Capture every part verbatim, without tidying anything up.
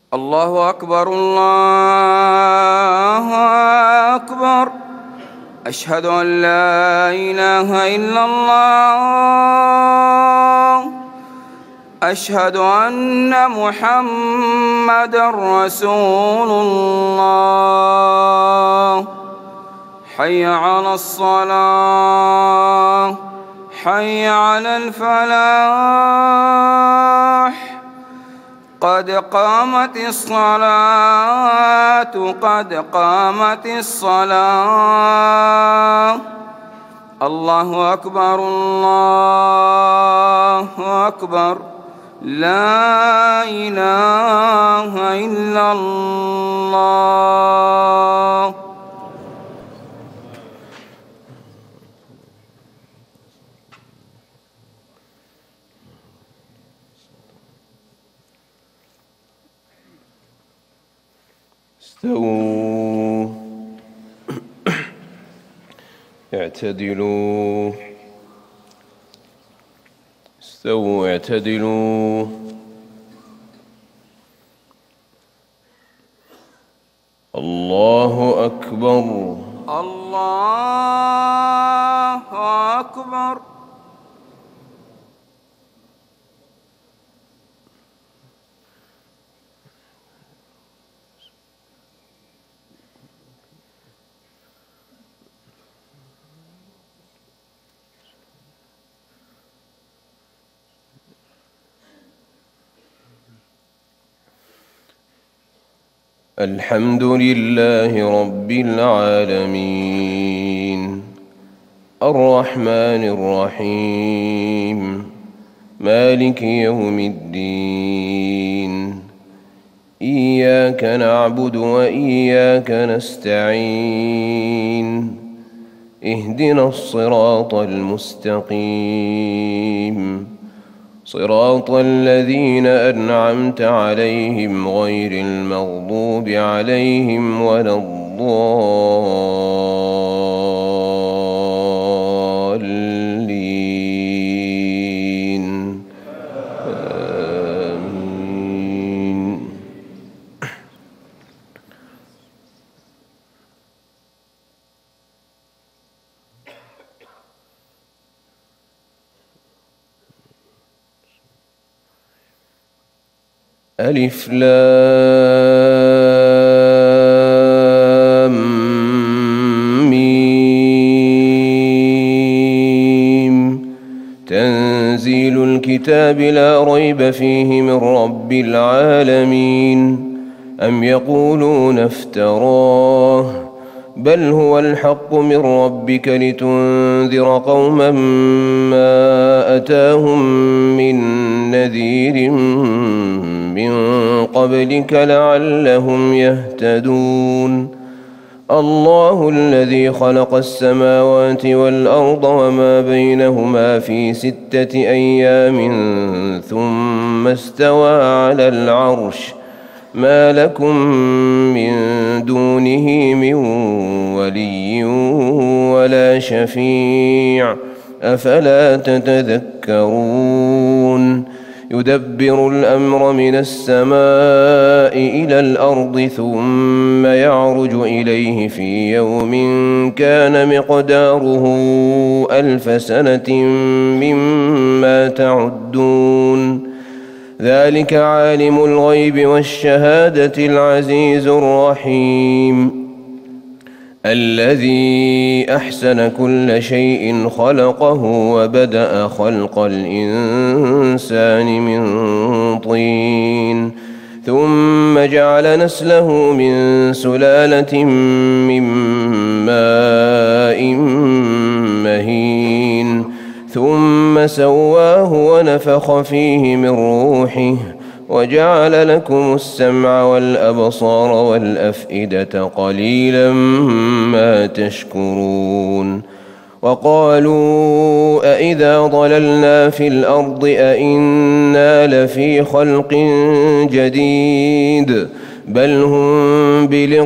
الله أكبر الله أكبر. أشهد أن لا إله إلا الله. أشهد أن محمدًا رسول الله. حي على الصلاة، حي على الفلاح. قد قامت الصلاة، قد قامت الصلاة. الله أكبر الله أكبر. لا إله إلا الله. استووا، اعتدلوا، استووا اعتدلوا. الله أكبر الله أكبر. الحمد لله رب العالمين، الرحمن الرحيم، مالك يوم الدين. إياك نعبد وإياك نستعين. اهدنا الصراط المستقيم، صراط الذين أنعمت عليهم غير المغضوب عليهم ولا الضالين. آمين. ألف لام ميم. تنزيل الكتاب لا ريب فيه من رب العالمين. أم يقولون افتراه، بل هو الحق من ربك لتنذر قوما ما أتاهم من نذير من قبلك لعلهم يهتدون. الله الذي خلق السماوات والأرض وما بينهما في ستة أيام ثم استوى على العرش. ما لكم من دونه من ولي ولا شفيع، أفلا تتذكرون. يدبر الأمر من السماء إلى الأرض ثم يعرج إليه في يوم كان مقداره ألف سنة مما تعدون. ذلك عالم الغيب والشهادة العزيز الرحيم، الذي أحسن كل شيء خلقه وبدأ خلق الإنسان من طين ثم جعل نسله من سلالة من ماء مهين ثم سواه ونفخ فيه من روحه وجعل لكم السمع والأبصار والأفئدة قليلا ما تشكرون. وقالوا أإذا ضللنا في الأرض أإنا لفي خلق جديد بل هم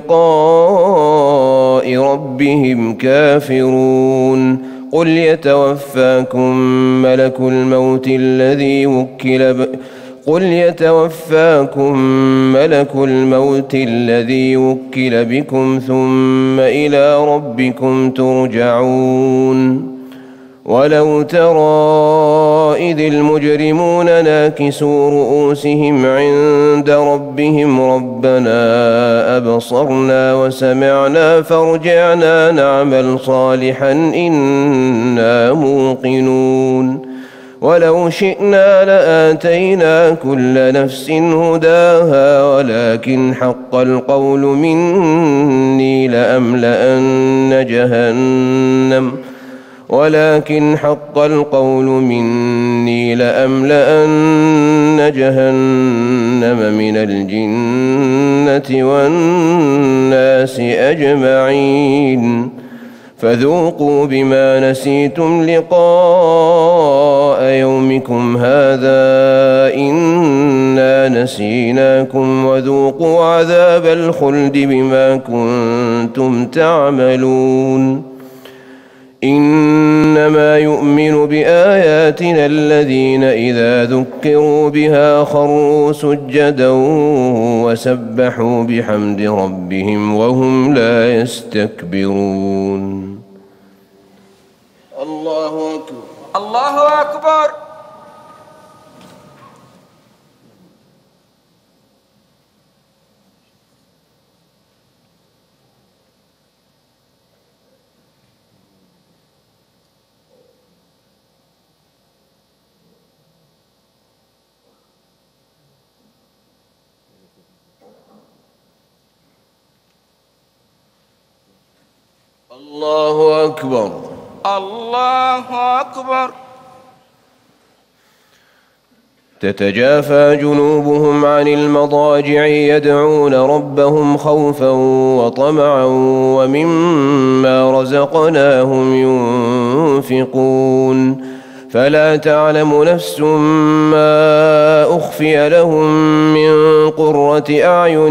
بلقاء ربهم كافرون. قل يتوفاكم ملك الموت الذي وكل ب... قل يتوفاكم ملك الموت الذي وكل بكم ثم إلى ربكم ترجعون ولو ترى إذ المجرمون ناكسوا رؤوسهم عند ربهم ربنا أبصرنا وسمعنا فارجعنا نعمل صالحا إنا موقنون ولو شئنا لآتينا كل نفس هداها ولكن حق القول مني لأملأن جهنم ولكن حق القول مني لأملأن جهنم من الجنة والناس أجمعين فذوقوا بما نسيتم لقاء يومكم هذا إنا نسيناكم وذوقوا عذاب الخلد بما كنتم تعملون إنما يؤمن بآياتنا الذين إذا ذكروا بها خروا سجدا وسبحوا بحمد ربهم وهم لا يستكبرون. الله أكبر. الله أكبر. الله أكبر. الله أكبر. تتجافى جنوبهم عن المضاجع يدعون ربهم خوفا وطمعا ومما رزقناهم ينفقون فلا تعلم نفس ما أخفي لهم من قرة أعين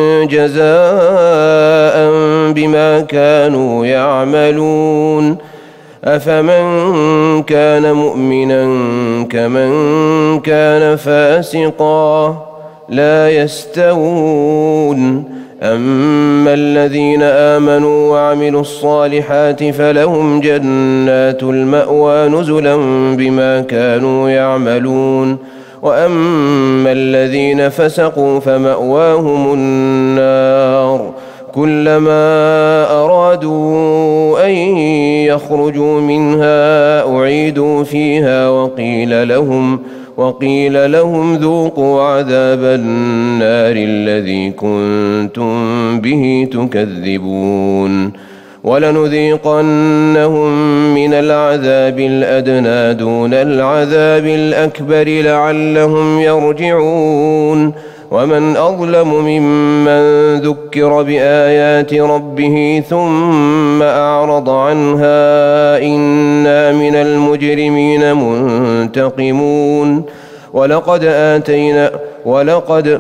جزاء بما كانوا يعملون أفمن كان مؤمنا كمن كان فاسقا لا يستوون أما الذين آمنوا وعملوا الصالحات فلهم جنات المأوى نزلا بما كانوا يعملون وأما الذين فسقوا فمأواهم النار كلما أرادوا أن يخرجوا منها أعيدوا فيها وقيل لهم وقيل لهم ذوقوا عذاب النار الذي كنتم به تكذبون ولنذيقنهم من العذاب الأدنى دون العذاب الأكبر لعلهم يرجعون ومن أظلم ممن ذكر بآيات ربه ثم أعرض عنها إنا من المجرمين منتقمون ولقد آتينا ولقد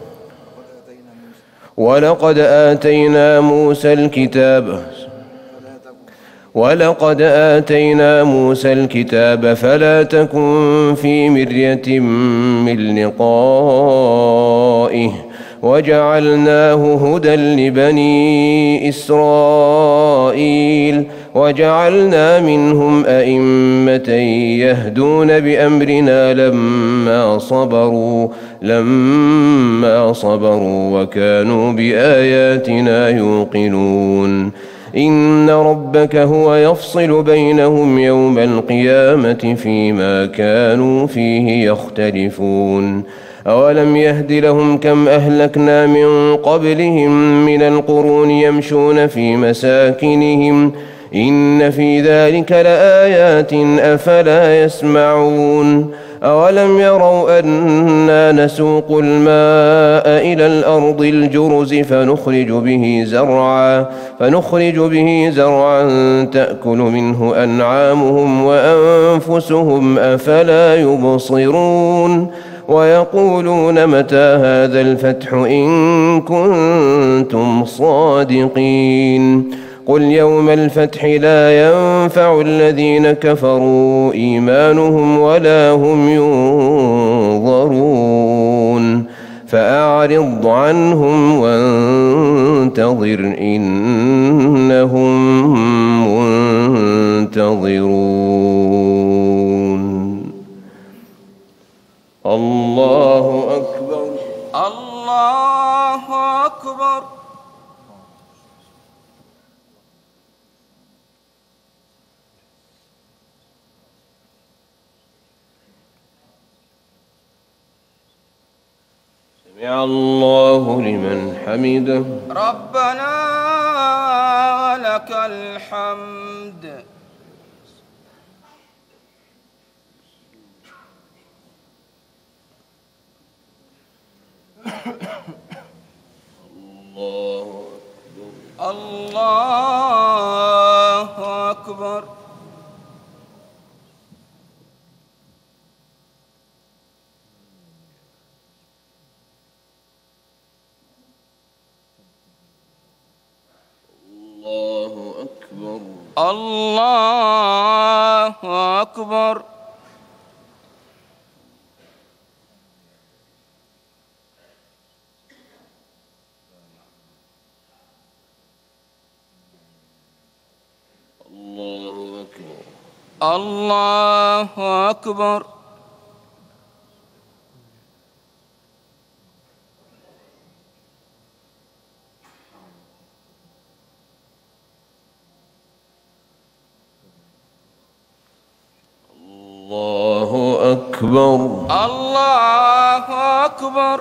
ولقد آتينا موسى الكتاب ولقد آتينا موسى الكتاب فلا تكن في مرية من لقائه وجعلناه هدى لبني إسرائيل وجعلنا منهم أئمة يهدون بأمرنا لما صبروا لما صبروا وكانوا بآياتنا يوقنون إن ربك هو يفصل بينهم يوم القيامة فيما كانوا فيه يختلفون أولم يهد لهم كم أهلكنا من قبلهم من القرون يمشون في مساكنهم إن في ذلك لآيات أفلا يسمعون أولم يروا أنا نسوق الماء إلى الأرض الجرز فنخرج به زرعا فنخرج به زرعا تأكل منه أنعامهم وأنفسهم أفلا يبصرون ويقولون متى هذا الفتح إن كنتم صادقين قل يوم الفتح لا ينفع الذين كفروا إيمانهم ولا هم ينظرون يحضرون فأعرض عنهم وانتظر إنهم منتظرون. الله أكبر. الله أكبر. سمع الله لمن حمده. ربنا ولك الحمد. الله أكبر. الله أكبر. الله أكبر. الله أكبر. الله أكبر. الله أكبر. الله أكبر.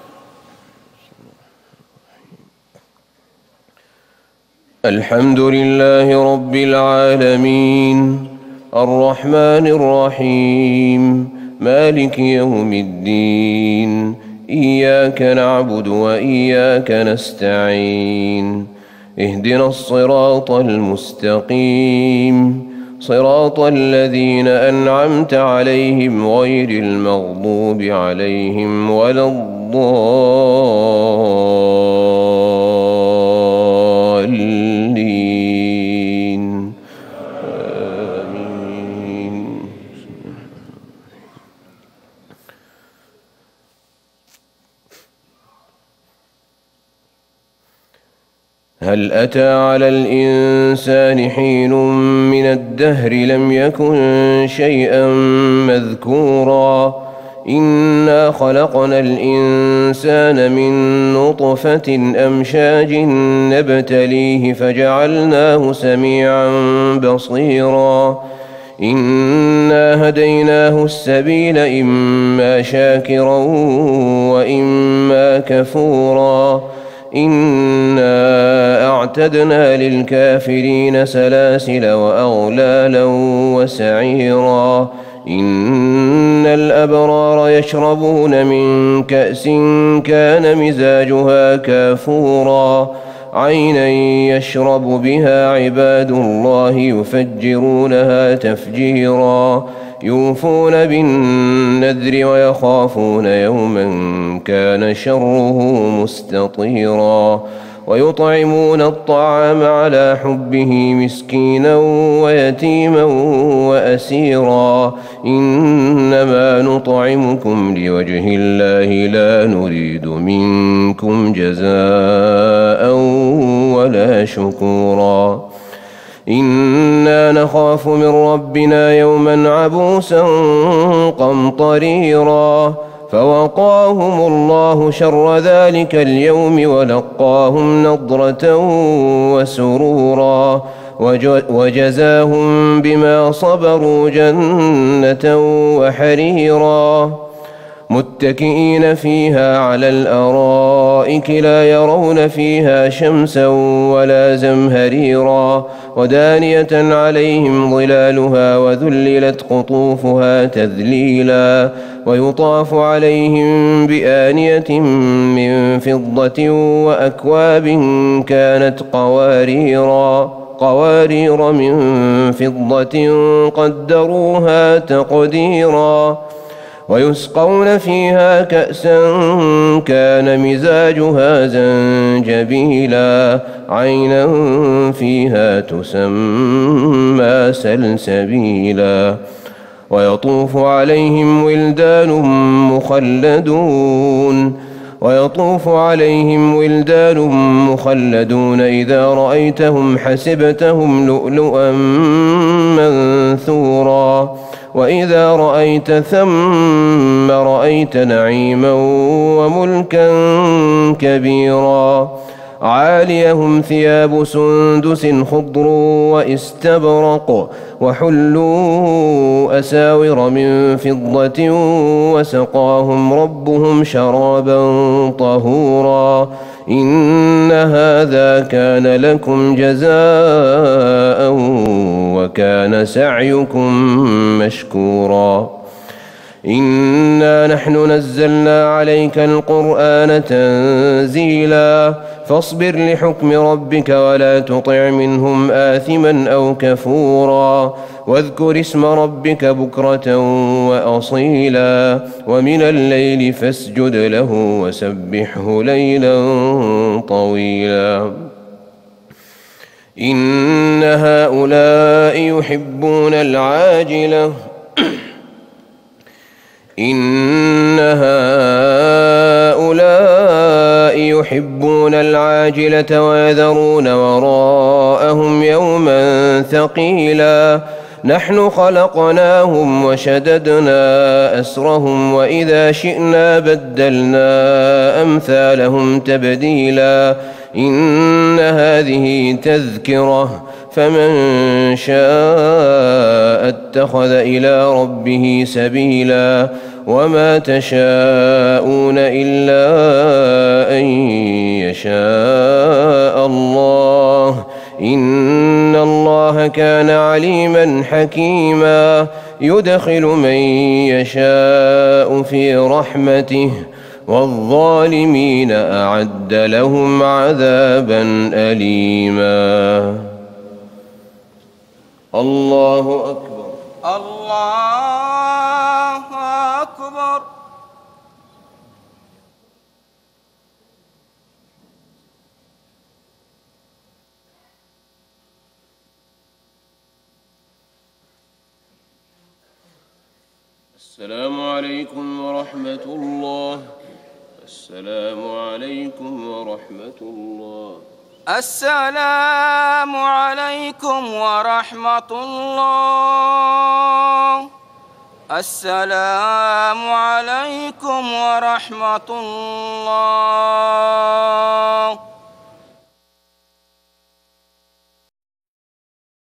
الحمد لله رب العالمين الرحمن الرحيم مالك يوم الدين إياك نعبد وإياك نستعين اهدنا الصراط المستقيم صراط الذين أنعمت عليهم غير المغضوب عليهم ولا الضالين آمين. هل أتى على الإنسان حين من الدهر لم يكن شيئا مذكورا إنا خلقنا الإنسان من نطفة أمشاج نبتليه فجعلناه سميعا بصيرا إنا هديناه السبيل إما شاكرا وإما كفورا إنا أعتدنا للكافرين سلاسل وأغلالا وسعيرا إن الأبرار يشربون من كأس كان مزاجها كافورا عينا يشرب بها عباد الله يفجرونها تفجيرا يوفون بالنذر ويخافون يوما كان شره مستطيرا ويطعمون الطعام على حبه مسكينا ويتيما وأسيرا إنما نطعمكم لوجه الله لا نريد منكم جزاء ولا شكورا إنا نخاف من ربنا يوما عبوسا قمطريرا فوقاهم الله شر ذلك اليوم ولقاهم نضرة وسرورا وجزاهم بما صبروا جنة وحريرا متكئين فيها على الأرائك لا يرون فيها شمسا ولا زمهريرا ودانية عليهم ظلالها وذللت قطوفها تذليلا ويطاف عليهم بآنية من فضة وأكواب كانت قواريرا قوارير من فضة قدروها تقديرا ويسقون فيها كأسا كان مزاجها زنجبيلا عينا فيها تسمى سلسبيلا ويطوف عليهم ولدان مخلدون ويطوف عليهم ولدان مخلدون إذا رأيتهم حسبتهم لؤلؤا منثورا وإذا رأيت ثم رأيت نعيما وملكا كبيرا عاليهم ثياب سندس خضر واستبرق وحلوا أساور من فضة وسقاهم ربهم شرابا طهورا إن هذا كان لكم جزاء وكان سعيكم مشكورا إنا نحن نزلنا عليك القرآن تنزيلا فاصبر لحكم ربك ولا تطع منهم آثما أو كفورا واذكر اسم ربك بكرة وأصيلا ومن الليل فاسجد له وسبحه ليلا طويلا إن هؤلاء يحبون العاجلة إن هؤلاء يحبون العاجلة ويذرون وراءهم يوما ثقيلا نحن خلقناهم وشددنا أسرهم وإذا شئنا بدلنا أمثالهم تبديلا إن هذه تذكرة فمن شاء اتخذ إلى ربه سبيلا وما تشاءون إلا أن يشاء الله إن الله كان عليما حكيما يدخل من يشاء في رحمته والظالمين أعد لهم عذابا أليما الله أكبر الله أكبر. السلام عليكم ورحمة الله. السلام عليكم ورحمة الله. السلام عليكم ورحمة الله. السلام عليكم ورحمة الله.